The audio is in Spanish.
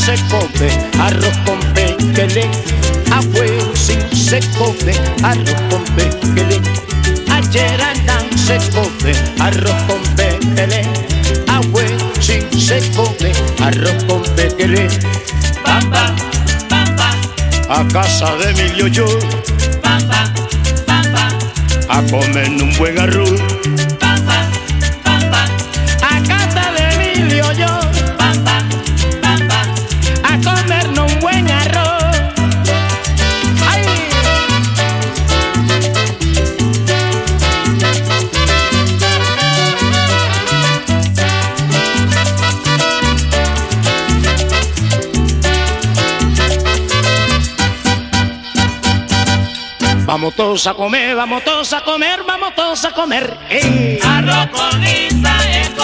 se come arroz con pequelé. A huevo sí se come arroz con pequelé. Ayer andan se come arroz con pequelé. A huevo sí se come arroz con pequelé. Papa, papa, A casa de Emilio yo papa, papa, a comer un buen arroz. papa, papa, A casa de Emilio yo papa, papa. a comernos un buen arroz. ¡Ay! Vamos todos a comer, vamos todos a comer, vamos todos a comer. ¡Ey! Arroz con lisa es